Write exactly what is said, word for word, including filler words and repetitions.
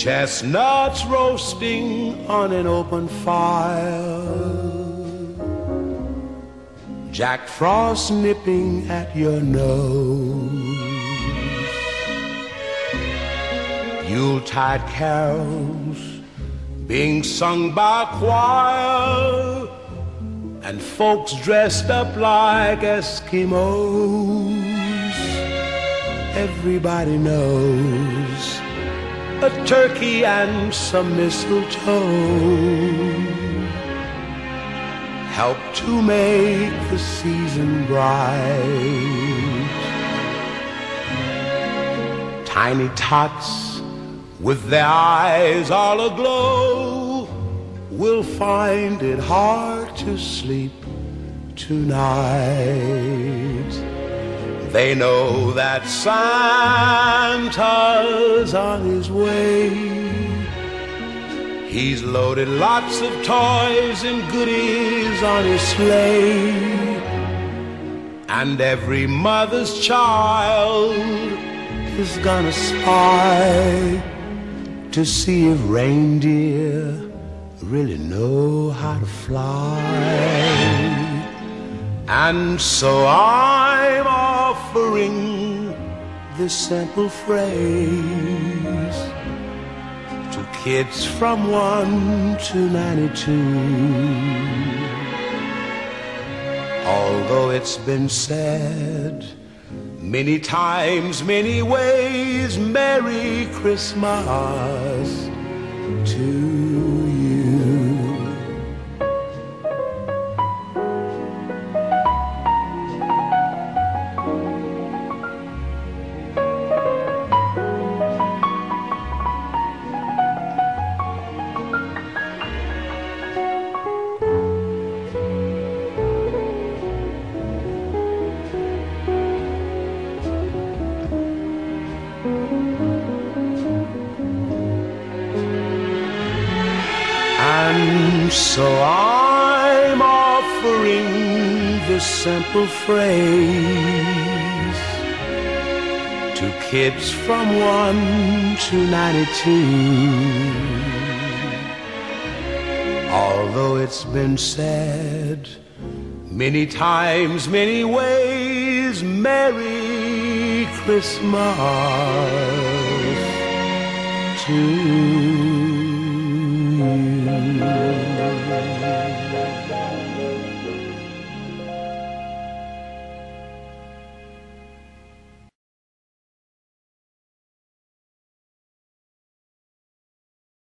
Chestnuts roasting on an open fire, Jack Frost nipping at your nose, Yuletide carols being sung by a choir, and folks dressed up like Eskimos. Everybody knows a turkey and some mistletoe help to make the season bright. Tiny tots with their eyes all aglow will find it hard to sleep tonight. They know that Santa's on his way. He's loaded lots of toys and goodies on his sleigh, and every mother's child is gonna spy to see if reindeer really know how to fly. And so I'm offering this simple phrase to kids from one to ninety-two. Although it's been said many times, many ways, Merry Christmas to you. And so I'm offering this simple phrase to kids from one to ninety-two. Although it's been said many times, many ways, Merry Christmas to you.